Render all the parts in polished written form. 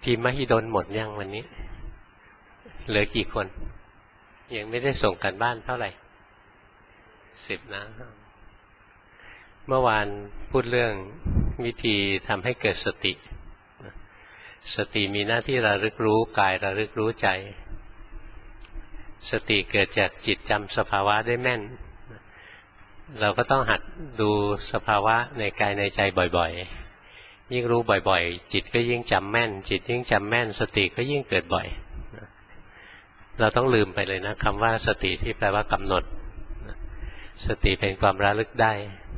ทีมมหิดลหมดยังวันนี้เหลือกี่คนยังไม่ได้ส่งกันบ้านเท่าไหร่10นะเมื่อวานพูดเรื่องวิธีทำให้เกิดสติสติมีหน้าที่ระลึกรู้กายระลึกรู้ใจสติเกิดจากจิตจำสภาวะได้แม่นเราก็ต้องหัดดูสภาวะในกายในใจบ่อยๆยิ่งรู้บ่อยๆจิตก็ยิ่งจำแม่นจิตยิ่งจำแม่นสติก็ยิ่งเกิดบ่อยเราต้องลืมไปเลยนะคำว่าสติที่แปลว่ากำหนดสติเป็นความระลึกได้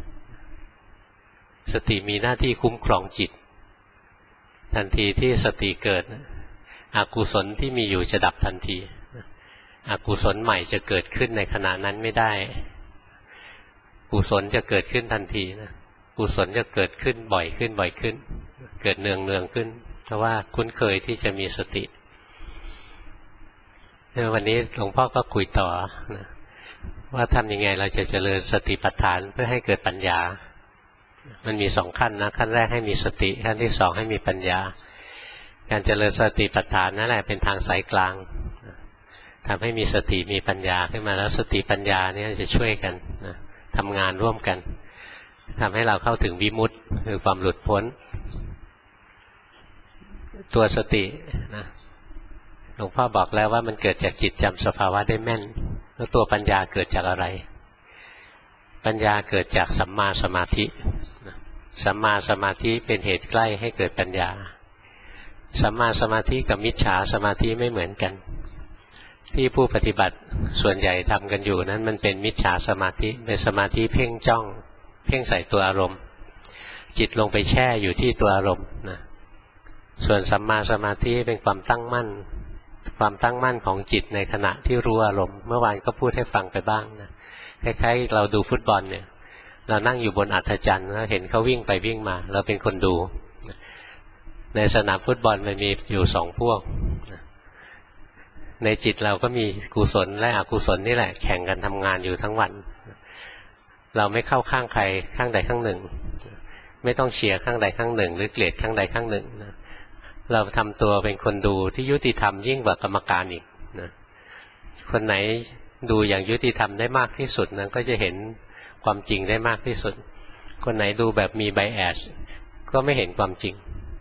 สติมีหน้าที่คุ้มครองจิตทันทีที่สติเกิดอกุศลที่มีอยู่จะดับทันทีอกุศลใหม่จะเกิดขึ้นในขณะนั้นไม่ได้กุศลจะเกิดขึ้นทันทีนะกุศลจะเกิดขึ้นบ่อยขึ้นเกิดเนืองขึ้นเพราะว่าคุ้นเคยที่จะมีสติวันนี้หลวงพ่อก็คุยต่อนะว่าทำยังไงเราจะเจริญสติปัฏฐานเพื่อให้เกิดปัญญามันมี2ขั้นนะขั้นแรกให้มีสติขั้นที่2ให้มีปัญญาการเจริญสติปัฏฐานนั่นแหละเป็นทางสายกลางทำให้มีสติมีปัญญาขึ้นมาแล้วสติปัญญาเนี่ยจะช่วยกันนะทำงานร่วมกันทำให้เราเข้าถึงวิมุตติคือความหลุดพ้นตัวสตินะหลวงพ่อบอกแล้วว่ามันเกิดจากจิตจำสภาวะได้แม่นแล้วตัวปัญญาเกิดจากอะไรปัญญาเกิดจากสัมมาสมาธิสัมมาสมาธิเป็นเหตุใกล้ให้เกิดปัญญาสัมมาสมาธิกับมิจฉาสมาธิไม่เหมือนกันที่ผู้ปฏิบัติส่วนใหญ่ทำกันอยู่นั้นมันเป็นมิจฉาสมาธิเป็นสมาธิเพ่งจ้องเพ่งใส่ตัวอารมณ์จิตลงไปแช่อยู่ที่ตัวอารมณ์นะส่วนสัมมาสมาธิเป็นความตั้งมั่นของจิตในขณะที่รู้อารมณ์เมื่อวานก็พูดให้ฟังไปบ้างนะคล้ายๆเราดูฟุตบอลเนี่ยเรานั่งอยู่บนอัฐจันทร์แล้วเห็นเขาวิ่งไปวิ่งมาเราเป็นคนดูในสนามฟุตบอลมันมีอยู่2พวกในจิตเราก็มีกุศลและอกุศลนี่แหละแข่งกันทำงานอยู่ทั้งวันเราไม่เข้าข้างใครข้างใดข้างหนึ่งไม่ต้องเชียร์ข้างใดข้างหนึ่งหรือเกลียดข้างใดข้างหนึ่งเราทำตัวเป็นคนดูที่ยุติธรรมยิ่งกว่ากรรมการอีกนะคนไหนดูอย่างยุติธรรมได้มากที่สุดนั้นก็จะเห็นความจริงได้มากที่สุดคนไหนดูแบบมีไบแอสก็ไม่เห็นความจริง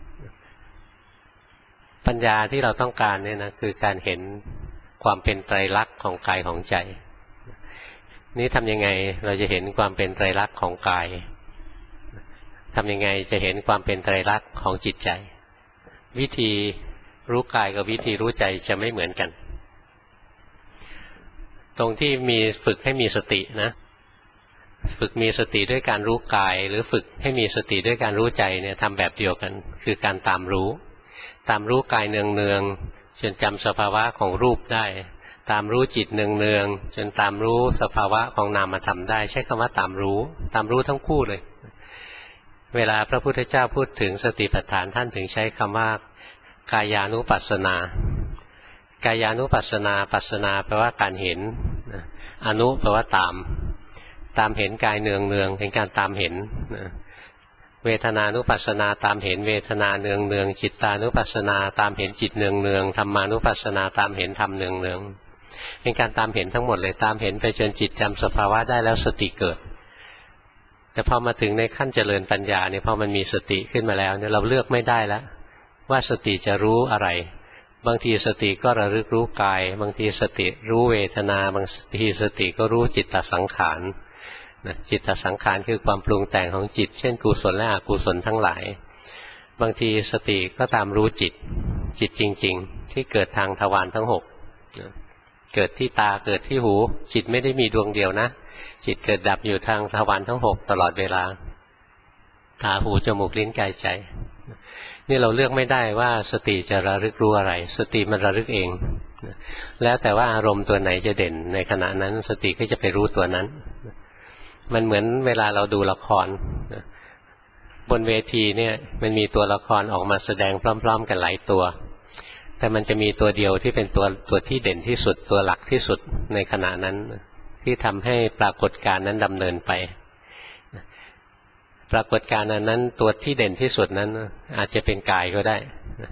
ปัญญาที่เราต้องการเนี่ยนะคือการเห็นความเป็นไตรลักษณ์ของกายของใจนี่ทำยังไงเราจะเห็นความเป็นไตรลักษณ์ของกายทำยังไงจะเห็นความเป็นไตรลักษณ์ของจิตใจวิธีรู้กายกับวิธีรู้ใจจะไม่เหมือนกันตรงที่มีฝึกให้มีสตินะฝึกมีสติด้วยการรู้กายหรือฝึกให้มีสติด้วยการรู้ใจเนี่ยทำแบบเดียวกันคือการตามรู้กายเนืองๆจนจำสภาวะของรูปได้ตามรู้จิตเนืองๆจนตามรู้สภาวะของนามธรรมได้ใช้คำว่าตามรู้ทั้งคู่เลยเวลาพระพุทธเจ้าพูดถึงสติปัฏฐานท่านถึงใช้คำว่ากายานุปัสสนากายานุปัสสนาปัสสนาแปลว่าการเห็นอนุแปลว่าตามเห็นกายเนืองเป็นการตามเห็นเวทนานุปัสสนาตามเห็นเวทนาเนืองจิตตานุปัสสนาตามเห็นจิตเนืองธรรมานุปัสสนาตามเห็นธรรมเนืองเป็นการตามเห็นทั้งหมดเลยตามเห็นไปจนจิตจำสภาวะได้แล้วสติเกิดแต่พอมาถึงในขั้นเจริญปัญญาเนี่ยพอมันมีสติขึ้นมาแล้วเนี่ยเราเลือกไม่ได้แล้วว่าสติจะรู้อะไรบางทีสติก็ระลึกรู้กายบางทีสติรู้เวทนาบางทีสติก็รู้จิตตสังขารจิตตสังขารคือความปรุงแต่งของจิตเช่นกุศลและอกุศลทั้งหลายบางทีสติก็ตามรู้จิตจริงๆที่เกิดทางทวารทั้ง6เกิดที่ตาเกิดที่หูจิตไม่ได้มีดวงเดียวนะจิตเกิดดับอยู่ทางทวารทั้ง6ตลอดเวลาตาหูจมูกลิ้นกายใจนี่เราเลือกไม่ได้ว่าสติจะระลึกรู้อะไรสติมันระลึกเองแล้วแต่ว่าอารมณ์ตัวไหนจะเด่นในขณะนั้นสติก็จะไปรู้ตัวนั้นมันเหมือนเวลาเราดูละครบนเวทีเนี่ยมันมีตัวละครออกมาแสดงพร้อมๆกันหลายตัวแต่มันจะมีตัวเดียวที่เป็นตัวที่เด่นที่สุดตัวหลักที่สุดในขณะนั้นที่ทำให้ปรากฏการณ์นั้นดำเนินไปปรากฏการณ์นั้นตัวที่เด่นที่สุดนั้นอาจจะเป็นกายก็ได้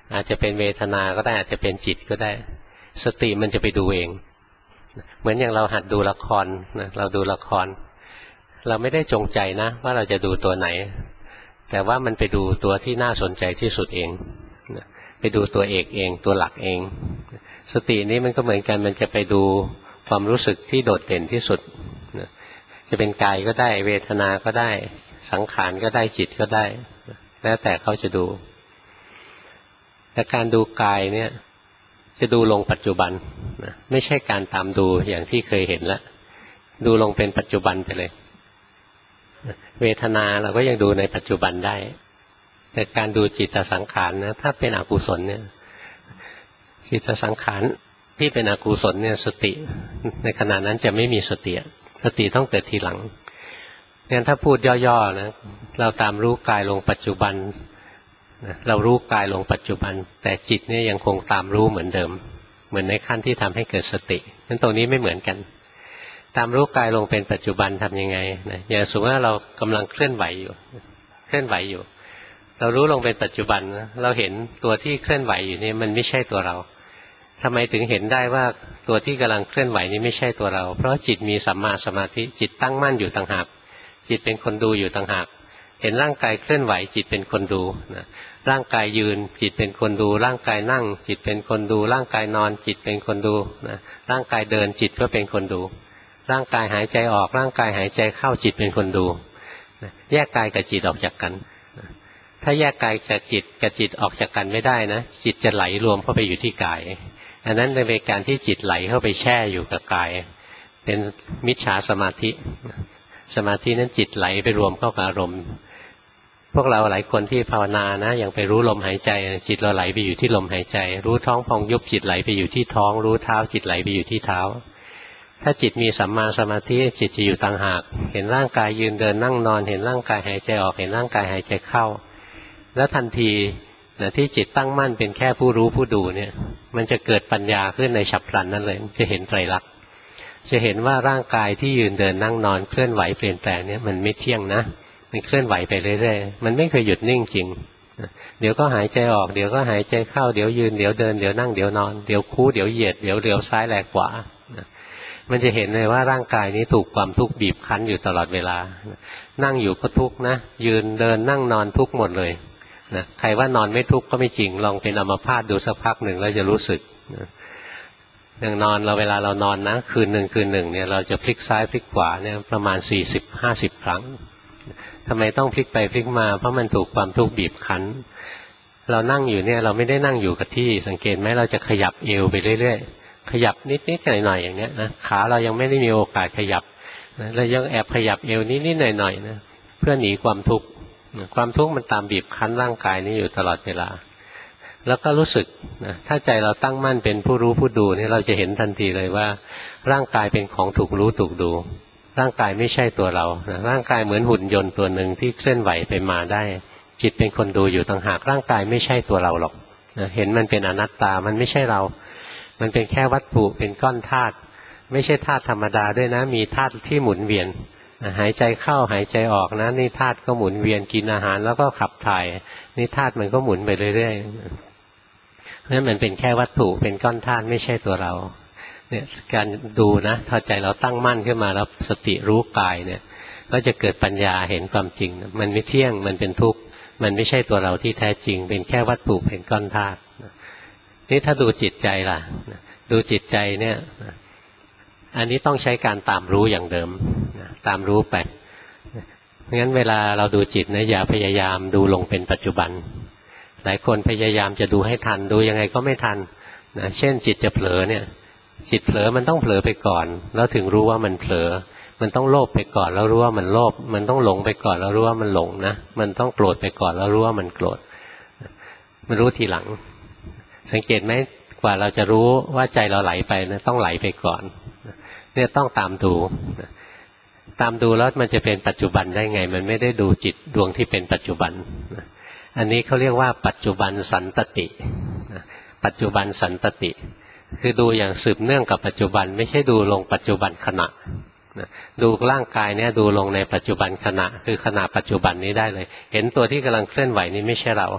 อาจจะเป็นเวทนาก็ได้อาจจะเป็นจิตก็ได้สติมันจะไปดูเองเหมือนอย่างเราหัดดูละครนะเราดูละครเราไม่ได้จงใจนะว่าเราจะดูตัวไหนแต่ว่ามันไปดูตัวที่น่าสนใจที่สุดเองไปดูตัวเอกเองตัวหลักเองสตินี้มันก็เหมือนกันมันจะไปดูความรู้สึกที่โดดเด่นที่สุดจะเป็นกายก็ได้เวทนาก็ได้สังขารก็ได้จิตก็ได้แล้วแต่เขาจะดูแต่การดูกายเนี่ยจะดูลงปัจจุบันไม่ใช่การตามดูอย่างที่เคยเห็นแล้วดูลงเป็นปัจจุบันไปเลยเวทนาเราก็ยังดูในปัจจุบันได้แต่การดูจิตสังขารนะถ้าเป็นอกุศลเนี่ยจิตสังขารที่เป็นอกุศลเนี่ยสติในขณะนั้นจะไม่มีสติสติต้องเกิดทีหลังงั้นถ้าพูดย่อๆนะเราตามรู้กายลงปัจจุบันเรารู้กายลงปัจจุบันแต่จิตเนี่ยยังคงตามรู้เหมือนเดิมเหมือนในขั้นที่ทำให้เกิดสติงั้นตรงนี้ไม่เหมือนกันตามรู้กายลงเป็นปัจจุบันทำยังไงนะอย่างสมมติว่าเรากำลังเคลื่อนไหวอยู่เรารู้ลงเป็นปัจจุบันเราเห็นตัวที่เคลื่อนไหวอยู่นี่มันไม่ใช่ตัวเราทำไมถึงเห็นได้ว่าตัวที่กำลังเคลื่อนไหวนี้ไม่ใช่ตัวเราเพราะจิตมีสัมมาสมาธิจิตตั้งมั่นอยู่ต่างหากจิตเป็นคนดูอยู่ต่างหากเห็นร่างกายเคลื่อนไหวจิตเป็นคนดูนะร่างกายยืนจิตเป็นคนดูร่างกายนั่งจิตเป็นคนดูร่างกายนอนจิตเป็นคนดูนะร่างกายเดินจิตก็เป็นคนดูร่างกายหายใจออกร่างกายหายใจเข้าจิตเป็นคนดูแยกกายกับจิตออกจากกันถ้าแยกกายจากจิตกับจิตออกจากกันไม่ได้นะจิตจะไหลรวมเข้าไปอยู่ที่กายอันนั้นเป็นการที่จิตไหลเข้าไปแช่อยู่กับกายเป็นมิจฉาสมาธิสมาธินั้นจิตไหลไปรวมเข้ากับอารมณ์พวกเราหลายคนที่ภาวนานะยังไปรู้ลมหายใจจิตเราไหลไปอยู่ที่ลมหายใจรู้ท้องพองยุบจิตไหลไปอยู่ที่ท้องรู้เท้าจิตไหลไปอยู่ที่เท้าถ้าจิตมีสัมมาสมาธิจิตจะอยู่ต่างหากเห็นร่างกายยืนเดินนั่งนอนเห็นร่างกายหายใจออกเห็นร่างกายหายใจเข้าแล้วทันทีที่จิตตั้งมั่นเป็นแค่ผู้รู้ผู้ดูเนี่ยมันจะเกิดปัญญาขึ้นในฉับพลันนั่นเลยจะเห็นไตรลักษณ์จะเห็นว่าร่างกายที่ยืนเดินนั่งนอนเคลื่อนไหวเปลี่ยนแปลงเนี่ยมันไม่เที่ยงนะมันเคลื่อนไหวไปเรื่อยๆมันไม่เคยหยุดนิ่งจริงเดี๋ยวก็หายใจออกเดี๋ยวก็หายใจเข้าเดี๋ยวยืนเดี๋ยวเดินเดี๋ยวนั่งเดี๋ยวนอนเดี๋ยวคู่เดี๋ยวเหยียดเดี๋ยวเลี้ยวซ้ายแลขวามันจะเห็นเลยว่าร่างกายนี้ถูกความทุกข์บีบคั้นอยู่ตลอดเวลานั่งอยู่ก็ทุกข์นะยืนเดินนั่งนอนทุกข์หมดเลยนะใครว่านอนไม่ทุกข์ก็ไม่จริงลองเป็นอัมพาตดูสักพักหนึ่งแล้วจะรู้สึกอย่างนอนเราเวลาเรานอนนะคืนหนึ่งเนี่ยเราจะพลิกซ้ายพลิกขวาเนี่ยประมาณ40-50 ครั้งทำไมต้องพลิกไปพลิกมาเพราะมันถูกความทุกข์บีบคั้นเรานั่งอยู่เนี่ยเราไม่ได้นั่งอยู่กับที่สังเกตไหมเราจะขยับเอวไปเรื่อยๆขยับนิดๆหน่อยๆอย่างเนี้ยนะขาเรายังไม่ได้มีโอกาสขยับเรายังแอบขยับเอวนิดๆหน่อยๆนะเพื่อหนีความทุกข์ความทุกข์มันตามบีบคั้นร่างกายนี้อยู่ตลอดเวลาแล้วก็รู้สึกนะถ้าใจเราตั้งมั่นเป็นผู้รู้ผู้ดูนี่เราจะเห็นทันทีเลยว่าร่างกายเป็นของถูกรู้ถูกดูร่างกายไม่ใช่ตัวเรานะร่างกายเหมือนหุ่นยนต์ตัวหนึ่งที่เคลื่อนไหวไปมาได้จิตเป็นคนดูอยู่ต่างหากร่างกายไม่ใช่ตัวเราหรอกนะเห็นมันเป็นอนัตตามันไม่ใช่เรามันเป็นแค่วัตถุเป็นก้อนธาตุไม่ใช่ธาตุธรรมดาด้วยนะมีธาตุที่หมุนเวียนหายใจเข้าหายใจออกนะนี่ธาตุก็หมุนเวียนกินอาหารแล้วก็ขับถ่ายนี่ธาตุมันก็หมุนไปเรื่อยๆนั่นมันเป็นแค่วัตถุเป็นก้อนธาตุไม่ใช่ตัวเราเนี่ยการดูนะพอใจเราตั้งมั่นขึ้นมาแล้วสติรู้กายเนี่ยก็จะเกิดปัญญาเห็นความจริงมันไม่เที่ยงมันเป็นทุกข์มันไม่ใช่ตัวเราที่แท้จริงเป็นแค่วัตถุเป็นก้อนธาตุนี่ถ้าดูจิตใจล่ะดูจิตใจเนี่ยอันนี้ต้องใช้การตามรู้อย่างเดิมตามรู้ไปงั้นเวลาเราดูจิตนะอย่าพยายามดูลงเป็นปัจจุบันหลายคนพยายามจะดูให้ทันดูยังไงก็ไม่ทันนะเช่นจิตจะเผลอเนี่ยจิตเผลอมันต้องเผลอไปก่อนแล้วถึงรู้ว่ามันเผลอมันต้องโลภไปก่อนแล้วรู้ว่ามันโลภมันต้องหลงไปก่อนแล้วรู้ว่ามันหลงนะมันต้องโกรธไปก่อนแล้วรู้ว่ามันโกรธมันรู้ทีหลังสังเกตไหมกว่าเราจะรู้ว่าใจเราไหลไปนะต้องไหลไปก่อนเนี่ยต้องตามดูแล้วมันจะเป็นปัจจุบันได้ไงมันไม่ได้ดูจิตดวงที่เป็นปัจจุบันอันนี้เขาเรียกว่าปัจจุบันสันตติปัจจุบันสันตติคือดูอย่างสืบเนื่องกับปัจจุบันไม่ใช่ดูลงปัจจุบันขณะดูร่างกายเนี่ยดูลงในปัจจุบันขณะคือขณะปัจจุบันนี้ได้เลยเห็นตัวที่กำลังเคลื่อนไหวนี้ไม่ใช่เรา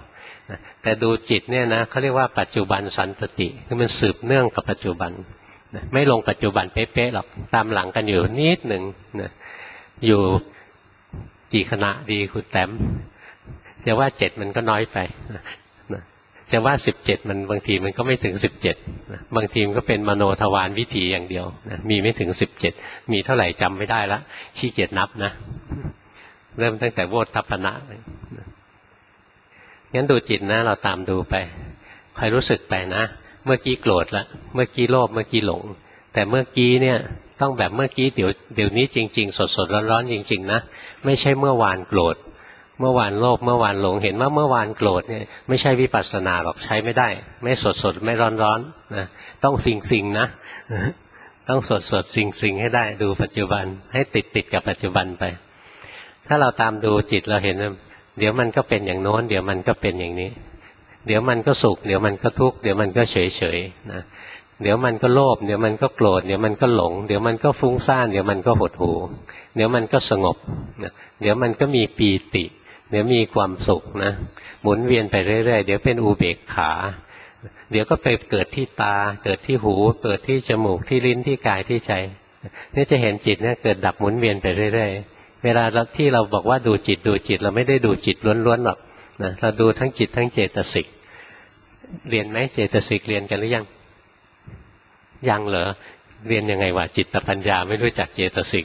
แต่ดูจิตเนี่ยนะเขาเรียกว่าปัจจุบันสันตติคือมันสืบเนื่องกับปัจจุบันไม่ลงปัจจุบันเป๊ะๆหรอกตามหลังกันอยู่นิดหนึ่งนะอยู่กี่ขณะดีคุณแต้มจะว่า7มันก็น้อยไปนะจะว่า17มันบางทีมันก็ไม่ถึง17นะบางทีมันก็เป็นมโนทวารวิถีอย่างเดียวนะมีไม่ถึง17มีเท่าไหร่จำไม่ได้ละขี้เกียจนับนะเริ่มตั้งแต่โวทัพพนะงั้นดูจิตนะเราตามดูไปคอยรู้สึกไปนะเมื่อกี้โกรธละเมื่อกี้โลภเมื่อกี้หลงแต่เมื่อกี้เนี่ยต้องแบบเมื่อกี้เดี๋ยวนี้จริงๆสดๆร้อนๆจริงๆนะไม่ใช่เมื่อวานโกรธเมื่อวานโลภเมื่อวานหลงเห็นว่าเมื่อวานโกรธเนี่ยไม่ใช่วิปัสสนาหรอกใช้ไม่ได้ไม่สดๆไม่ร้อนๆนะต้องสิ่งนะต้องสดๆสิ่งให้ได้ดูปัจจุบันให้ติดกับปัจจุบันไปถ้าเราตามดูจิตเราเห็นเดี๋ยวมันก็เป็นอย่างโน้นเดี๋ยวมันก็เป็นอย่างนี้เดี๋ยวมันก็สุขเดี๋ยวมันก็ทุกข์เดี๋ยวมันก็เฉยๆนะเดี๋ยวมันก็โลภเดี๋ยวมันก็โกรธเดี๋ยวมันก็หลงเดี๋ยวมันก็ฟุ้งซ่านเดี๋ยวมันก็หดหู่เดี๋ยวมันก็สงบนะเดี๋ยวมันก็มีปีติเดี๋ยวมีความสุขนะหมุนเวียนไปเรื่อยๆเดี๋ยวเป็นอุเบกขาเดี๋ยวก็ไปเกิดที่ตาเกิดที่หูเกิดที่จมูกที่ลิ้นที่กายที่ใจนี่จะเห็นจิตเนี่ยเกิดดับหมุนเวียนไปเรื่อยๆเวลาที่เราบอกว่าดูจิตเราไม่ได้ดูจิตล้วนๆหรอกนะเราดูทั้งจิตทั้งเจตสิกเรียนไหมเจตสิกเรียนกันหรือยังเหรอเรียนยังไงวะจิตปัญญาไม่รู้จักเจตสิก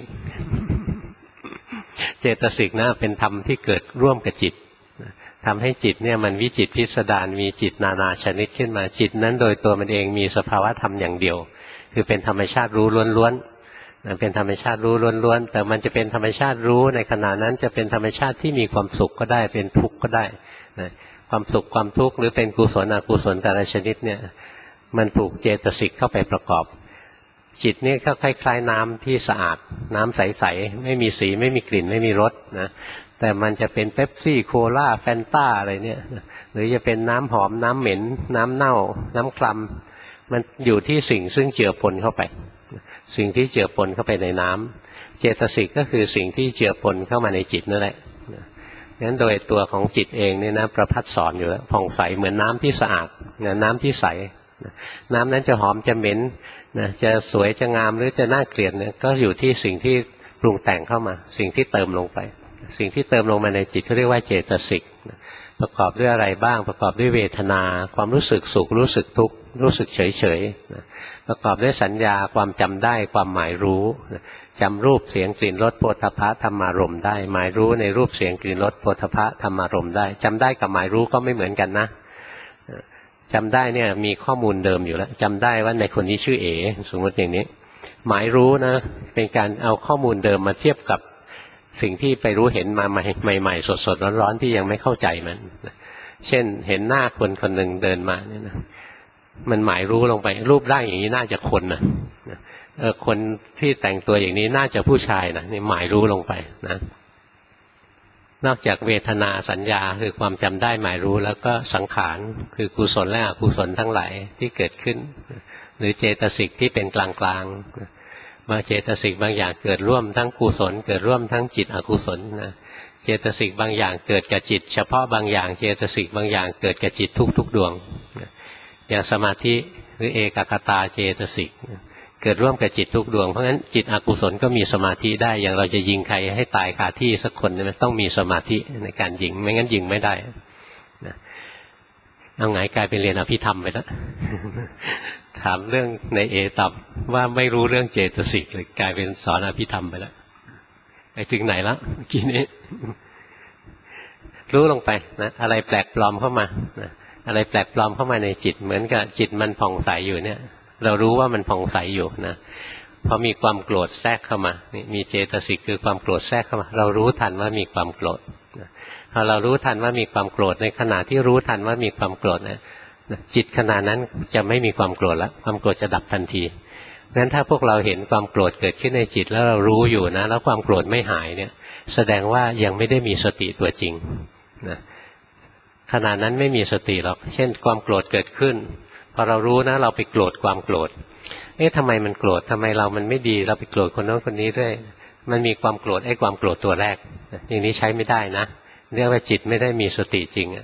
เจตสิกนะเป็นธรรมที่เกิดร่วมกับจิตทำให้จิตเนี่ยมันวิจิตรพิสดารมีจิตนานาชนิดขึ้นมาจิตนั้นโดยตัวมันเองมีสภาวะธรรมอย่างเดียวคือเป็นธรรมชาติรู้ล้วนๆเป็นธรรมชาติรู้ล้วนๆแต่มันจะเป็นธรรมชาติรู้ในขณะนั้นจะเป็นธรรมชาติที่มีความสุขก็ได้เป็นทุกข์ก็ได้นะความสุขความทุกข์หรือเป็นกุศลอกุศลแต่ละชนิดเนี่ยมันถูกเจตสิกเข้าไปประกอบจิตนี่ก็คล้ายๆน้ำที่สะอาดน้ำใสๆไม่มีสีไม่มีกลิ่นไม่มีรสนะแต่มันจะเป็นเป๊ปซี่โคลาแฟนต้าอะไรเนี่ยหรือจะเป็นน้ำหอมน้ำเหม็นน้ำเน่าน้ำคลำมันอยู่ที่สิ่งซึ่งเจือปนเข้าไปสิ่งที่เจือปนเข้าไปในน้ำเจตสิกก็คือสิ่งที่เจือปนเข้ามาในจิตนั่นแหละงั้นโดยตัวของจิตเองเนี่ยนะประภัสสอนอยู่แล้วผ่องใสเหมือนน้ำที่สะอาดน้ำที่ใสน้ำนั้นจะหอมจะเหม็นนะจะสวยจะงามหรือจะน่าเกลียดเนี่ยก็อยู่ที่สิ่งที่ปรุงแต่งเข้ามาสิ่งที่เติมลงไปสิ่งที่เติมลงมาในจิตเขาเรียกว่าเจตสิกประกอบด้วยอะไรบ้างประกอบด้วยเวทนาความรู้สึกสุขรู้สึกทุกข์รู้สึกเฉยๆประกอบด้วยสัญญาความจำได้ความหมายรู้จำรูปเสียงกลิ่นรสโผฏฐัพพะธรรมารมณ์ได้หมายรู้ในรูปเสียงกลิ่นรสโผฏฐัพพะธรรมารมณ์ได้จำได้กับหมายรู้ก็ไม่เหมือนกันนะจำได้เนี่ยมีข้อมูลเดิมอยู่แล้วจำได้ว่าในคนนี้ชื่อเอสมมติอย่างนี้หมายรู้นะเป็นการเอาข้อมูลเดิมมาเทียบกับสิ่งที่ไปรู้เห็นมาใหม่ๆสดๆร้อนๆที่ยังไม่เข้าใจมันเช่นเห็นหน้าคนคนหนึ่งเดินมาเนี่ยนะมันหมายรู้ลงไปรูปร่างอย่างนี้น่าจะคนนะคนที่แต่งตัวอย่างนี้น่าจะผู้ชายนะนี่หมายรู้ลงไปนะนอกจากเวทนาสัญญาคือความจำได้หมายรู้แล้วก็สังขารคือกุศลและอกุศลทั้งหลายที่เกิดขึ้นหรือเจตสิกที่เป็นกลางๆบางเจตสิกบางอย่างเกิดร่วมทั้งกุศลเกิดร่วมทั้งจิตอกุศลนะเจตสิกบางอย่างเกิดกับจิตเฉพาะบางอย่างเจตสิกบางอย่างเกิดกับจิตทุกดวงอย่างสมาธิหรือเอกคตาเจตสิกเกิดร่วมกับจิตทุกดวงเพราะฉะนั้นจิตอกุศลก็มีสมาธิได้อย่างเราจะยิงใครให้ตายคาที่สักคนมันต้องมีสมาธิในการยิงไม่งั้นยิงไม่ได้นะเอาไงกลายเป็นเรียนอภิธรรมไปแล้ว ถามเรื่องในเอตอบว่าไม่รู้เรื่องเจตสิกเลยกลายเป็นสอนอภิธรรมไปแล้วไปถึงไหนแล้วเมื่อกี้นี้ รู้ลงไปนะอะไรแปลกปลอมเข้ามานะอะไรแปลกปลอมเข้ามาในจิตเหมือนกับจิตมันผ่องใสอยู่เนี่ยเรารู้ว่ามันผ่องใสอยู่นะพอมีความโกรธแทรกเข้ามามีเจตสิกคือความโกรธแทรกเข้ามาเรารู้ทันว่ามีความโกรธพอเรารู้ทันว่ามีความโกรธในขณะที่รู้ทันว่ามีความโกรธนะจิตขณะนั้นจะไม่มีความโกรธแล้วความโกรธจะดับทันทีงั้นถ้าพวกเราเห็นความโกรธเกิดขึ้นในจิตแล้วเรารู้อยู่นะแล้วความโกรธไม่หายเนี่ยแสดงว่ายังไม่ได้มีสติตัวจริงนะขณะนั้นไม่มีสติหรอกเช่นความโกรธเกิดขึ้นพอเรารู้นะเราไปโกรธความโกรธทำไมมันโกรธทำไมเรามันไม่ดีเราไปโกรธคนโน้นคนนี้ด้วยมันมีความโกรธความโกรธตัวแรกอย่างนี้ใช้ไม่ได้นะเรียกว่าจิตไม่ได้มีสติจริง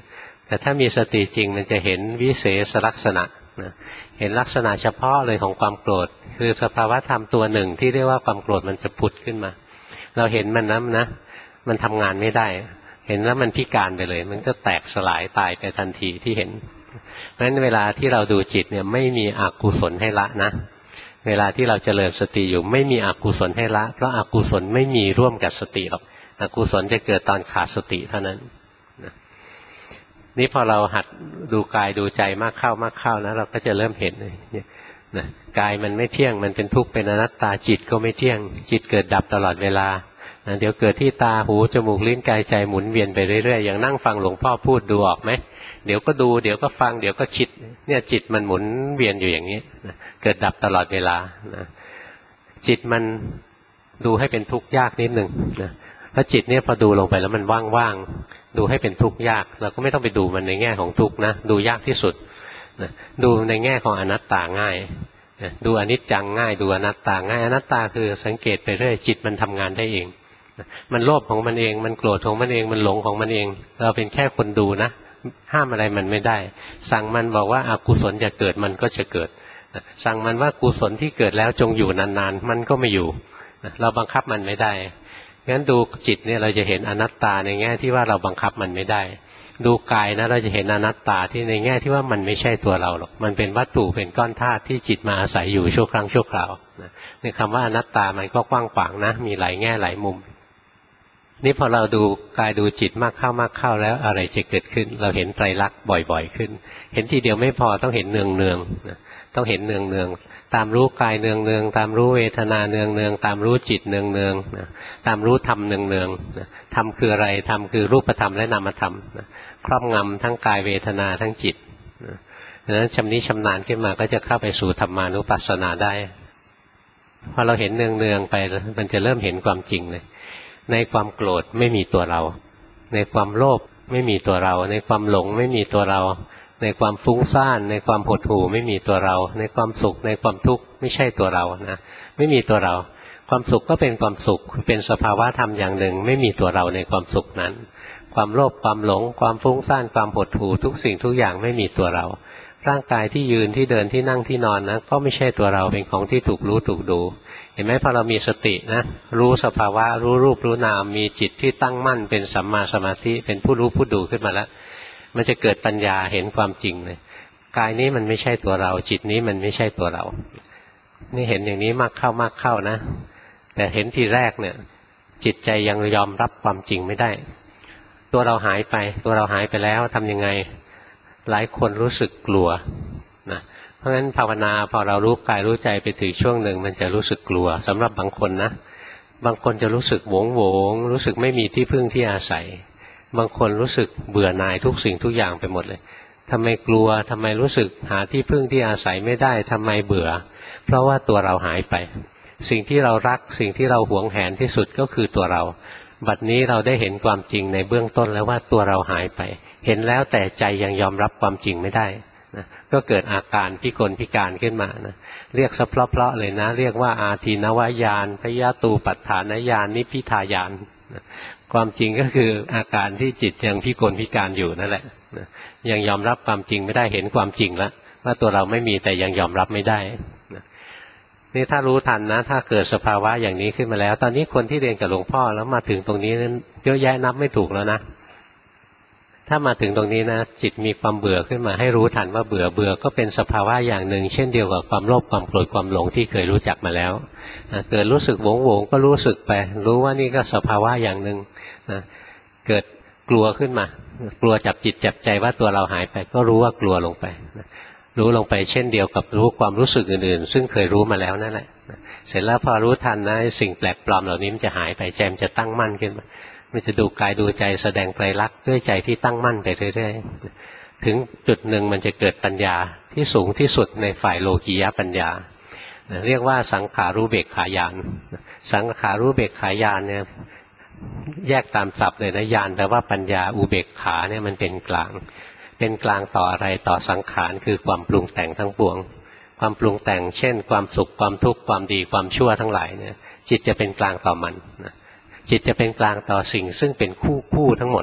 แต่ถ้ามีสติจริงมันจะเห็นวิเศษลักษณะนะเห็นลักษณะเฉพาะเลยของความโกรธคือสภาวะธรรมตัวหนึ่งที่เรียกว่าความโกรธมันจะผุดขึ้นมาเราเห็นมันนะมันทำงานไม่ได้เห็นแล้วมันพิการไปเลยมันก็แตกสลายตายไปทันทีที่เห็นเพราะฉะนั้นเวลาที่เราดูจิตเนี่ยไม่มีอกุศลให้ละนะเวลาที่เราเจริญสติอยู่ไม่มีอกุศลให้ละเพราะอกุศลไม่มีร่วมกับสติหรอกอกุศลจะเกิดตอนขาดสติเท่านั้นนี่พอเราหัดดูกายดูใจมากเข้นะเราก็จะเริ่มเห็นเนี่ยนะกายมันไม่เที่ยงมันเป็นทุกข์เป็นอนัตตาจิตก็ไม่เที่ยงจิตเกิดดับตลอดเวลานะเดี๋ยวเกิดที่ตาหูจมูกลิ้นกายใจหมุนเวียนไปเรื่อยๆอย่างนั่งฟังหลวงพ่อพูดดูออกไหมเดี๋ยวก็ดูเดี๋ยวก็ฟังเดี๋ยวก็คิดเนี่ยจิตมันหมุนเวียนอยู่อย่างนี้นะเกิดดับตลอดเวลานะจิตมันดูให้เป็นทุกข์ยากนิดหนึ่งนะเพราะจิตเนี่ยพอดูลงไปแล้วมันว่างๆดูให้เป็นทุกข์ยากเราก็ไม่ต้องไปดูมันในแง่ของทุกข์นะดูยากที่สุดนะดูในแง่ของอนัตตาง่ายนะดูอนิจจังง่ายดูอนัตตาง่ายอนัตตาคือสังเกตไปเรื่อยจิตมันทำงานได้เองนะมันโลภของมันเองมันโกรธของมันเองมันหลงของมันเองเราเป็นแค่คนดูนะห้ามอะไรมันไม่ได้สั่งมันบอกว่าอกุศลจะเกิดมันก็จะเกิดนะสั่งมันว่ากุศลที่เกิดแล้วจงอยู่นานๆมันก็ไม่อยู่นะเราบังคับมันไม่ได้งั้นดูจิตเนี่ยเราจะเห็นอนัตตาในแง่ที่ว่าเราบังคับมันไม่ได้ดูกายนะเราจะเห็นอนัตตาที่ในแง่ที่ว่ามันไม่ใช่ตัวเราหรอกมันเป็นวัตถุเป็นก้อนธาตุที่จิตมาอาศัยอยู่ชั่วครั้งชั่วคราวนะในคำว่าอนัตตามันก็กว้างขวางนะมีหลายแง่หลายมุมนี่พอเราดูกายดูจิตมากเข้าแล้วอะไรจะเกิดขึ้นเราเห็นไตรลักษณ์บ่อยๆขึ้นเห็นทีเดียวไม่พอต้องเห็นเนืองๆนะต้องเห็นเนืองๆตามรู้กายเนืองๆตามรู้เวทนาเนืองๆตามรู้จิตเนืองๆนะตามรู้ธรรมเนืองๆนะธรรมคืออะไรธรรมคือรูปธรรมและนามธรรมนะครอบงำทั้งกายเวทนาทั้งจิตนะดังนั้นชำนิชำนาญขึ้นมาก็จะเข้าไปสู่ธรรมานุปัสสนาได้พอเราเห็นเนืองๆไปมันจะเริ่มเห็นความจริงเลยในความโกรธไม่มีตัวเราในความโลภไม่มีตัวเราในความหลงไม่มีตัวเราในความฟุ้งซ่านในความหดหู่ไม่มีตัวเราในความสุขในความทุกข์ไม่ใช่ตัวเรานะไม่มีตัวเราความสุขก็เป็นความสุขเป็นสภาวะธรรมอย่างหนึ่งไม่มีตัวเราในความสุขนั้นความโลภความหลงความฟุ้งซ่านความหดหู่ทุกสิ่งทุกอย่างไม่มีตัวเราร่างกายที่ยืนที่เดินที่นั่งที่นอนนะก็ไม่ใช่ตัวเราเป็นของที่ถูกรู้ถูกดูเห็นไหมพอเรามีสตินะรู้สภาวะรู้รูปรู้นามมีจิตที่ตั้งมั่นเป็นสัมมาสมาธิเป็นผู้รู้ผู้ดูขึ้นมาแล้วมันจะเกิดปัญญาเห็นความจริงเลยกายนี้มันไม่ใช่ตัวเราจิตนี้มันไม่ใช่ตัวเรานี่เห็นอย่างนี้มากเข้านะแต่เห็นทีแรกเนี่ยจิตใจยังยอมรับความจริงไม่ได้ตัวเราหายไปแล้วทำยังไงหลายคนรู้สึกกลัวนะเพราะฉะนั้นภาวนาพอเรารู้กายรู้ใจไปถึงช่วงหนึ่งมันจะรู้สึกกลัวสำหรับบางคนนะบางคนจะรู้สึกโหงรู้สึกไม่มีที่พึ่งที่อาศัยบางคนรู้สึกเบื่อหน่ายทุกสิ่งทุกอย่างไปหมดเลยทำไมกลัวทำไมรู้สึกหาที่พึ่งที่อาศัยไม่ได้ทำไมเบื่อเพราะว่าตัวเราหายไปสิ่งที่เรารักสิ่งที่เราหวงแหนที่สุดก็คือตัวเราบัดนี้เราได้เห็นความจริงในเบื้องต้นแล้วว่าตัวเราหายไปเห็นแล้วแต่ใจยังยอมรับความจริงไม่ได้นะก็เกิดอาการพิกลพิการขึ้นมานะเรียกซะเพราะๆเลยนะเรียกว่าอาทีนวายานพยาตูปัฏฐานญาณนิพพิทายานนะความจริงก็คืออาการที่จิตยังพิกลพิการอยู่นั่นแหละนะยังยอมรับความจริงไม่ได้เห็นความจริงแล้วว่าตัวเราไม่มีแต่ยังยอมรับไม่ได้นะนี่ถ้ารู้ทันนะถ้าเกิดสภาวะอย่างนี้ขึ้นมาแล้วตอนนี้คนที่เรียนกับหลวงพ่อแล้วมาถึงตรงนี้นั้นเยอะแยะนับไม่ถูกแล้วนะถ้ามาถึงตรงนี้นะจิตมีความเบื่อขึ้นมาให้รู้ทันว่าเบื่อก็เป็นสภาวะอย่างหนึ่งเช่นเดียวกับความโลภความโกรธความหลงที่เคยรู้จักมาแล้วเกิดรู้สึกโหงก็รู้สึกไปรู้ว่านี่ก็สภาวะอย่างหนึ่งเกิดกลัวขึ้นมากลัวจับจิตจับใจว่าตัวเราหายไปก็รู้ว่ากลัวลงไปรู้ลงไปเช่นเดียวกับรู้ความรู้สึกอื่นๆซึ่งเคยรู้มาแล้วนั่นแหละเสร็จแล้วพอรู้ทันนะสิ่งแปลกปลอมเหล่านี้มันจะหายไปใจมันจะตั้งมั่นขึ้นมามันจะดูกายดูใจแสดงไตรลักษณ์ด้วยใจที่ตั้งมั่นไปเรื่อยๆถึงจุดหนึ่งมันจะเกิดปัญญาที่สูงที่สุดในฝ่ายโลกียปัญญาเรียกว่าสังขารู้เบกขายานสังขารู้เบกขายานเนี่ยแยกตามศัพท์เลยนะญาณแปลว่าปัญญาอุเบกขาเนี่ยมันเป็นกลางต่ออะไรต่อสังขารคือความปรุงแต่งทั้งปวงความปรุงแต่งเช่นความสุขความทุกข์ความดีความชั่วทั้งหลายเนี่ยจิตจะเป็นกลางต่อมันนะจิตจะเป็นกลางต่อสิ่งซึ่งเป็นคู่ทั้งหมด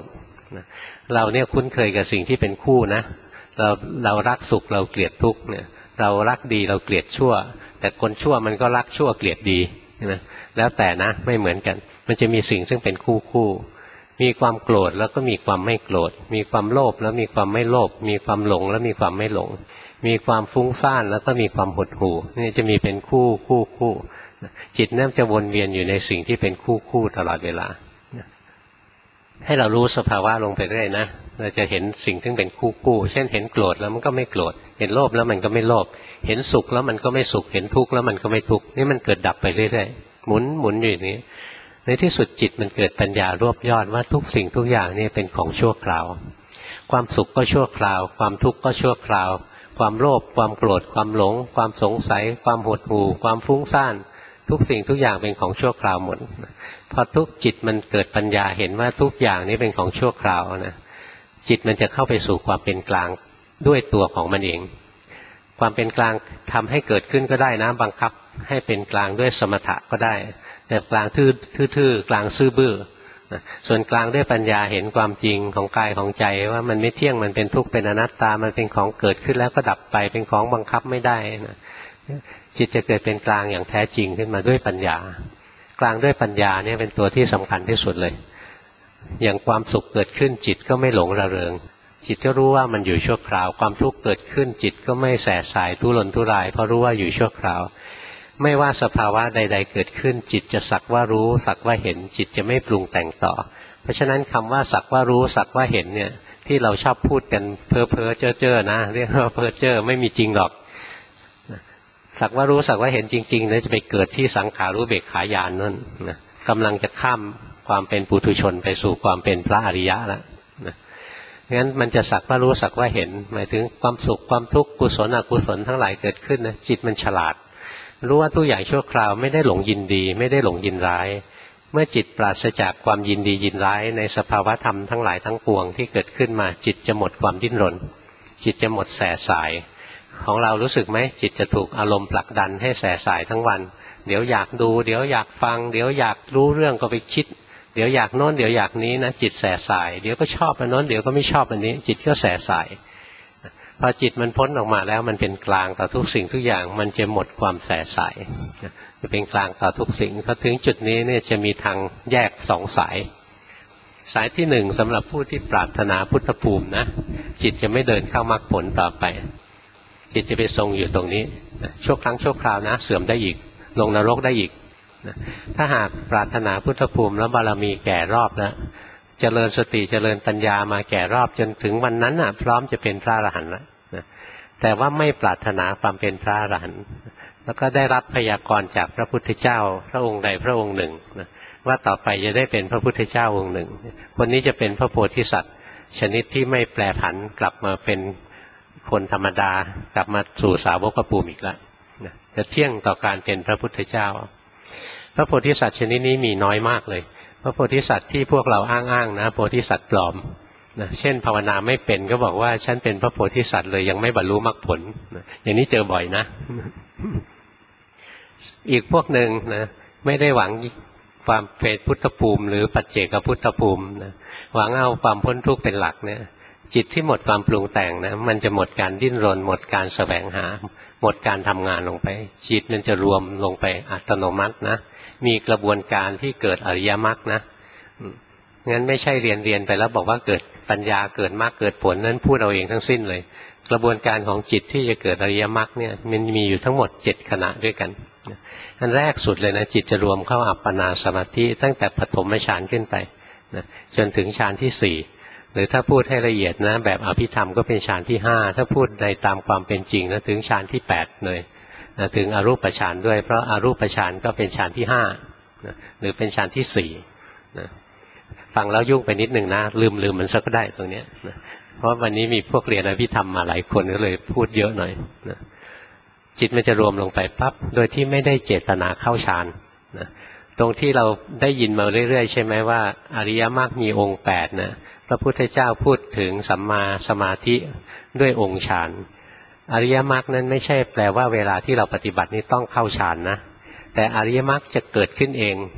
เราเนี่ยคุ้นเคยกับสิ่งที่เป็นคู่นะเรารักสุขเราเกลียดทุกข์เนี่ยเรารักดีเราเกลียดชั่วแต่คนชั่วมันก็รักชั่วเกลียดดีนะแล้วแต่นะไม่เหมือนกันมันจะมีสิ่งซึ่งเป็นคู่มีความโกรธแล้วก็มีความไม่โกรธมีความโลภแล้วมีความไม่โลภมีความหลงแล้วมีความไม่หลงมีความฟุ้งซ่านแล้วก็มีความหดหู่นี่จะมีเป็นคู่จิตเนี่ยจะวนเวียนอยู่ในสิ่งที่เป็นคู่ตลอดเวลาให้เรารู้สภาวะลงไปเรื่อยนะเราจะเห็นสิ่งที่เป็นคู่เช่นเห็นโกรธแล้วมันก็ไม่โกรธเห็นโลภแล้วมันก็ไม่โลภเห็นสุขแล้วมันก็ไม่สุขเห็นทุกข์แล้วมันก็ไม่ทุกข์นี่มันเกิดดับไปเรื่อยๆหมุนอยู่อย่างนี้ในที่สุดจิตมันเกิดปัญญารวบยอดว่าทุกสิ่งทุกอย่างนี่เป็นของชั่วคราวความสุขก็ชั่วคราวความทุกข์ก็ชั่วคราวความโลภความโกรธความหลงความสงสัยความหดหู่ความฟุ้งซ่านทุกสิ่งทุกอย่างเป็นของชั่วคราวหมดพอทุกจิตมันเกิดปัญญาเห็นว่าทุกอย่างนี้เป็นของชั่วคราวนะจิตมันจะเข้าไปสู่ความเป็นกลางด้วยตัวของมันเองความเป็นกลางทำให้เกิดขึ้นก็ได้นะบังคับให้เป็นกลางด้วยสมถะก็ได้แต่กลางทื่อๆกลางซื่อบื้อส่วนกลางด้วยปัญญาเห็นความจริงของกายของใจว่ามันไม่เที่ยงมันเป็นทุกข์เป็นอนัตตามันเป็นของเกิดขึ้นแล้วก็ดับไปเป็นของบังคับไม่ได้นะจิตจะเกิดเป็นกลางอย่างแท้จริงขึ้นมาด้วยปัญญากลางด้วยปัญญาเนี่ยเป็นตัวที่สำคัญที่สุดเลยอย่างความสุขเกิดขึ้นจิตก็ไม่หลงระเริงจิตก็รู้ว่ามันอยู่ชั่วคราวความทุกข์เกิดขึ้นจิตก็ไม่แสสายทุรนทุรายเพราะรู้ว่าอยู่ชั่วคราวไม่ว่าสภาวะใดๆเกิดขึ้นจิตจะสักว่ารู้สักว่าเห็นจิตจะไม่ปรุงแต่งต่อเพราะฉะนั้นคำว่าสักว่ารู้สักว่าเห็นเนี่ยที่เราชอบพูดกันเพ้อเพ้อเจ้อๆนะเรียกว่าเพ้อเจ้อไม่มีจริงหรอกสักว่ารู้สักว่าเห็นจริงๆเนี่ยจะไปเกิดที่สังขารู้เบกขายานนั่นนะกำลังจะข้ามความเป็นปุถุชนไปสู่ความเป็นพระอริยะแล้วนะงั้นมันจะสักว่ารู้สักว่าเห็นหมายถึงความสุขความทุกข์กุศลอกุศลทั้งหลายเกิดขึ้นนะจิตมันฉลาดรู้ว่าทุกอย่างชั่วคราวไม่ได้หลงยินดีไม่ได้หลงยินร้ายเมื่อจิตปราศจากความยินดียินร้ายในสภาวะธรรมทั้งหลายทั้งปวงที่เกิดขึ้นมาจิตจะหมดความดิ้นรนจิตจะหมดแสสายของเรารู้สึกไหมจิตจะถูกอารมณ์ผลักดันให้แสสายทั้งวันเดี๋ยวอยากดูเดี๋ยวอยากฟังเดี๋ยวอยากรู้เรื่องก็ไปคิดเดี๋ยวอยากโน้นเดี๋ยวอยากนี้นะจิตแสสายเดี๋ยวก็ชอบอันโน้นเดี๋ยวก็ไม่ชอบอันนี้จิตก็แสสายพอจิตมันพ้นออกมาแล้วมันเป็นกลางต่อทุกสิ่งทุกอย่างมันจะหมดความแสสายจะเป็นกลางต่อทุกสิ่งพอถึงจุดนี้เนี่ยจะมีทางแยกสองสายสายที่หนึ่งสำหรับผู้ที่ปรารถนาพุทธภูมินะจิตจะไม่เดินเข้ามรรคผลต่อไปจิตจะไปทรงอยู่ตรงนี้ชั่วครั้งชั่วคราวนะเสื่อมได้อีกลงนรกได้อีกถ้าหากปรารถนาพุทธภูมิแล้วบารมีแก่รอบแล้วเจริญสติเจริญปัญญามาแก่รอบจนถึงวันนั้นน่ะพร้อมจะเป็นพระอรหันต์แล้วแต่ว่าไม่ปรารถนาความเป็นพระอรหันต์แล้วก็ได้รับพยากรณ์จากพระพุทธเจ้าพระองค์ใดพระองค์หนึ่งว่าต่อไปจะได้เป็นพระพุทธเจ้าองค์หนึ่งคนนี้จะเป็นพระโพธิสัตว์ชนิดที่ไม่แปรผันกลับมาเป็นคนธรรมดากลับมาสู่สาวกภูมิอีกแล้วจะเที่ยงต่อการเป็นพระพุทธเจ้าพระโพธิสัตว์ชนิดนี้มีน้อยมากเลยพระโพธิสัตว์ที่พวกเราอ้างๆนะโพธิสัตว์ปลอมนะเช่นภาวนาไม่เป็นก็บอกว่าฉันเป็นพระโพธิสัตว์เลยยังไม่บรรลุมรรคผลนะอย่างนี้เจอบ่อยนะ อีกพวกหนึ่งนะไม่ได้หวังความเป็นพุทธภูมิหรือปัจเจกพุทธภูมินะหวังเอาความพ้นทุกข์เป็นหลักเนี่ยจิตที่หมดความปรุงแต่งนะมันจะหมดการดิ้นรนหมดการแสวงหาหมดการทำงานลงไปจิตมันจะรวมลงไปอัตโนมัตินะมีกระบวนการที่เกิดอริยมรรคนะงั้นไม่ใช่เรียนไปแล้วบอกว่าเกิดปัญญาเกิดมรรคเกิดผลนั้นพูดเอาเองทั้งสิ้นเลยกระบวนการของจิตที่จะเกิดอริยมรรคเนี่ยมันมีอยู่ทั้งหมด7ขณะด้วยกันอันแรกสุดเลยนะจิตจะรวมเข้าอัปปนาสมาธิตั้งแต่ปฐมฌานขึ้นไปนะจนถึงฌานที่4หรือถ้าพูดให้ละเอียดนะแบบอภิธรรมก็เป็นฌานที่5ถ้าพูดในตามความเป็นจริงนะถึงฌานที่8เลยนะถึงอรูปฌานด้วยเพราะอรูปฌานก็เป็นฌานที่5นะหรือเป็นฌานที่4นะฟังแล้วยุ่งไปนิดนึงนะลืมมันสักก็ได้ตรงนี้นะเพราะวันนี้มีพวกเรียนอภิธรรมมาหลายคนก็เลยพูดเยอะหน่อยนะจิตมันจะรวมลงไปปั๊บโดยที่ไม่ได้เจตนาเข้าฌานนะตรงที่เราได้ยินมาเรื่อยๆใช่ไหมว่าอริยมรรคมีองค์8นะพระพุทธเจ้าพูดถึงสัมมาสมาธิด้วยองค์ฌานอริยมรรคนั้นไม่ใช่แปลว่าเวลาที่เราปฏิบัตินี้ต้องเข้าฌานนะแต่อริยมรรคจะเกิดขึ้นเอง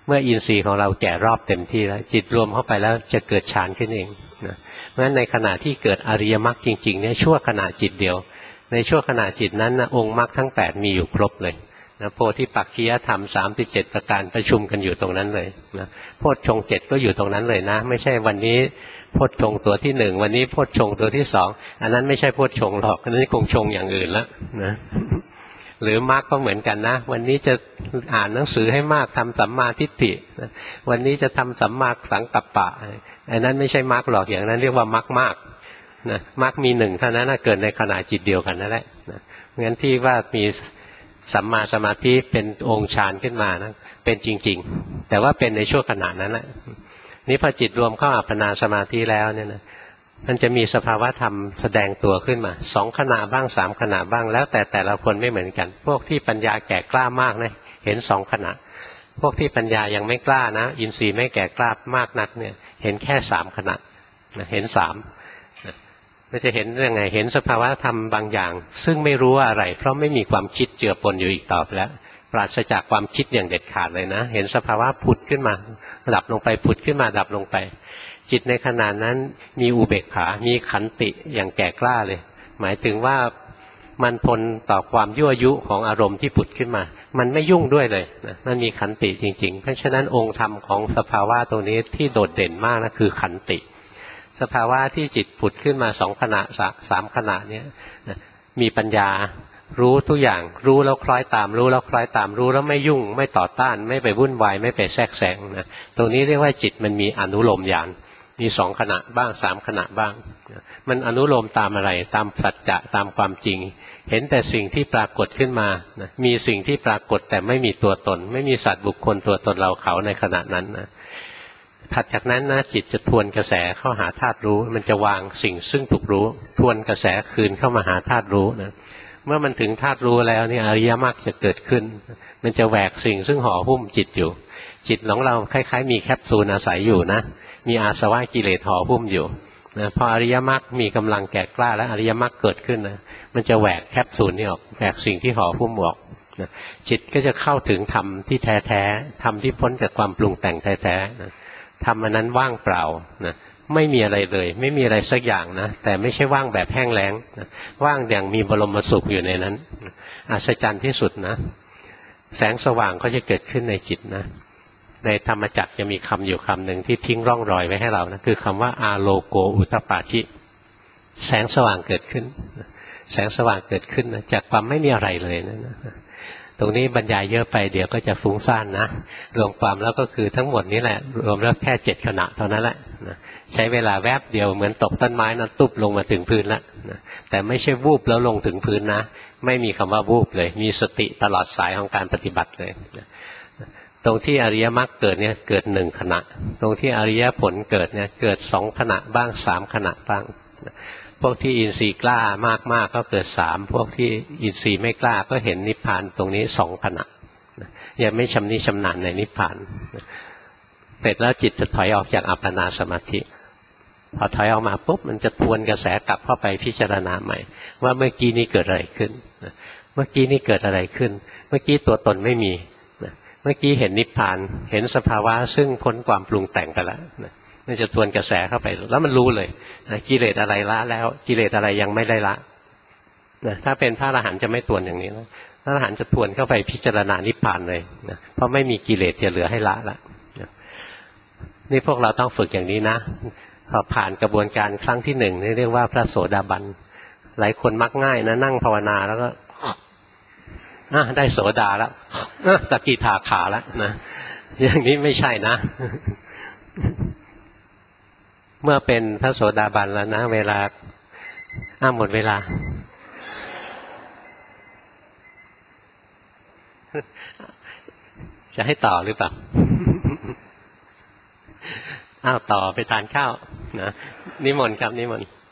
เมื่ออินทรีย์ของเราแก่รอบเต็มที่แล้วจิตรวมเข้าไปแล้วจะเกิดฌานขึ้นเองนะเพราะฉะนั้นในขณะที่เกิดอริยมรรคจริงๆเนี่ยชั่วขณะจิตเดียวในชั่วขณะจิตนั้นนะองค์มรรคทั้ง8มีอยู่ครบเลยนะโพธิปักขิยธรรม37ประการประชุมกันอยู่ตรงนั้นเลยนะโพชฌงค์7ก็อยู่ตรงนั้นเลยนะไม่ใช่วันนี้โพชฌงค์ตัวที่1วันนี้โพชฌงค์ตัวที่2อันนั้นไม่ใช่โพชฌงค์หรอกอันนั้นคงชงอย่างอื่นแล้วนะหรือมรรคก็เหมือนกันนะวันนี้จะอ่านหนังสือให้มากทำสัมมาทิฏฐิวันนี้จะทำสัมมาสังกัปปะอันนั้นไม่ใช่มรรคหรอกอย่างนั้นเรียกว่ามรรคมากนะมรรคมี1เท่านั้นเกิดในขณะจิตเดียวกันนั่นแหละนะงั้นที่ว่ามีสัมมาสมาธิเป็นองค์ฌานขึ้นมานะเป็นจริงๆแต่ว่าเป็นในช่วงขณะนั้นแหละนี่พอจิตรวมเข้าอัปปนาสมาธิแล้วเนี่ยนะมันจะมีสภาวะธรรมแสดงตัวขึ้นมา2ขณะบ้าง3ขณะบ้างแล้วแต่ละคนไม่เหมือนกันพวกที่ปัญญาแก่กล้ามากนะเห็น2ขณะพวกที่ปัญญายังไม่กล้านะอินทรีย์ไม่แก่กล้ามากนักเนี่ยเห็นแค่3ขณะนะเห็น3มันจะเห็นยังไงเห็นสภาวะธรรมบางอย่างซึ่งไม่รู้ว่าอะไรเพราะไม่มีความคิดเจือปนอยู่อีกต่อไปแล้วปราศจากความคิดอย่างเด็ดขาดเลยนะเห็นสภาวะผุดขึ้นมาดับลงไปผุดขึ้นมาดับลงไปจิตในขณะนั้นมีอุเบกขามีขันติอย่างแก่กล้าเลยหมายถึงว่ามันทนต่อความยั่วยุของอารมณ์ที่ผุดขึ้นมามันไม่ยุ่งด้วยเลยนะมันมีขันติจริงๆเพราะฉะนั้นองค์ธรรมของสภาวะตรงนี้ที่โดดเด่นมากนะคือขันติสภาวะที่จิตผุดขึ้นมา2ขณะ3ขณะเนี้ยมีปัญญารู้ทุกอย่างรู้แล้วคล้อยตามรู้แล้วคล้อยตามรู้แล้วไม่ยุ่งไม่ต่อต้านไม่ไปวุ่นวายไม่ไปแทรกแซงนะตรงนี้เรียกว่าจิตมันมีอนุโลมญาณมี2ขณะบ้าง3ขณะบ้างมันอนุโลมตามอะไรตามสัจจะตามความจริงเห็นแต่สิ่งที่ปรากฏขึ้นมานะมีสิ่งที่ปรากฏแต่ไม่มีตัวตนไม่มีสัตว์บุคคลตัวตนเราเขาในขณะนั้นนะถัดจากนั้นนะจิตจะทวนกระแสเข้าหาธาตุรู้มันจะวางสิ่งซึ่งถูกรู้ทวนกระแสคืนเข้ามาหาธาตุรู้นะเมื่อมันถึงธาตุรู้แล้วนี่อริยมรรคจะเกิดขึ้นมันจะแหวกสิ่งซึ่งห่อหุ้มจิตอยู่จิตของเราคล้ายๆมีแคปซูลอาศัยอยู่นะมีอาสวะกิเลสห่อหุ้มอยู่นะพออริยมรรคมีกำลังแก่กล้าและอริยมรรคเกิดขึ้นนะมันจะแหวกแคปซูลนี่ออกแหวกสิ่งที่ห่อหุ้มออกนะจิตก็จะเข้าถึงธรรมที่แท้ๆธรรมที่พ้นจากความปรุงแต่งแท้ๆนะธรรมอันนั้นว่างเปล่านะไม่มีอะไรเลยไม่มีอะไรสักอย่างนะแต่ไม่ใช่ว่างแบบแห้งแล้งนะว่างอย่างมีบรมสุขอยู่ในนั้นอัศจรรย์ที่สุดนะแสงสว่างก็จะเกิดขึ้นในจิตนะในธรรมจักรจะมีคำอยู่คำหนึ่งที่ทิ้งร่องรอยไว้ให้เรานะคือคำว่าอาโลโกอุตตปาธิแสงสว่างเกิดขึ้นแสงสว่างเกิดขึ้นนะจากความไม่มีอะไรเลยนะตรงนี้บรรยายเยอะไปเดี๋ยวก็จะฟุ้งซ่านนะรวมความแล้วก็คือทั้งหมดนี้แหละรวมแล้วแค่7ขณะเท่านั้นแหละนะใช้เวลาแวบเดียวเหมือนตกต้นไม้นั้นตุ๊บลงมาถึงพื้นแล้วนะแต่ไม่ใช่วูบแล้วลงถึงพื้นนะไม่มีคำว่าวูบเลยมีสติตลอดสายของการปฏิบัติเลยนะตรงที่อริยมรรคเกิดเนี่ยเกิด1ขณะตรงที่อริยผลเกิดเนี่ยเกิด2ขณะบ้าง3ขณะบ้างพวกที่อินทรีย์กล้ามากๆก็เกิด3พวกที่อินทรีย์ไม่กล้าก็เห็นนิพพานตรงนี้2ขณะยังไม่ชำนิชำนาญในนิพพานเสร็จแล้วจิตจะถอยออกจากอัปปนาสมาธิพอถอยออกมาปุ๊บมันจะทวนกระแสกลับเข้าไปพิจารณาใหม่ว่าเมื่อกี้นี้เกิดอะไรขึ้นเมื่อกี้นี้เกิดอะไรขึ้นเมื่อกี้ตัวตนไม่มีเมื่อกี้เห็นนิพพานเห็นสภาวะซึ่งพ้นความปรุงแต่งไปแล้วมันจะทวนกระแสเข้าไปแล้วมันรู้เลยกิเลสอะไรละแล้วกิเลสอะไรยังไม่ได้ละถ้าเป็นพระอรหันต์จะไม่ทวนอย่างนี้นะพระอรหันต์จะทวนเข้าไปพิจารณานิพพานเลยนะเพราะไม่มีกิเลสจะเหลือให้ละละนี่พวกเราต้องฝึกอย่างนี้นะพอผ่านกระบวนการครั้งที่1นี่เรียกว่าพระโสดาบันหลายคนมักง่ายนะนั่งภาวนาแล้วก็ได้โสดาแล้วสกิทาคาแล้วนะอย่างนี้ไม่ใช่นะเมื่อเป็นพระโสดาบันแล้วนะเวลาหมดเวลาจะให้ต่อหรือเปล่าต่อไปทานข้าวนะนิมนต์ครับนิมนต์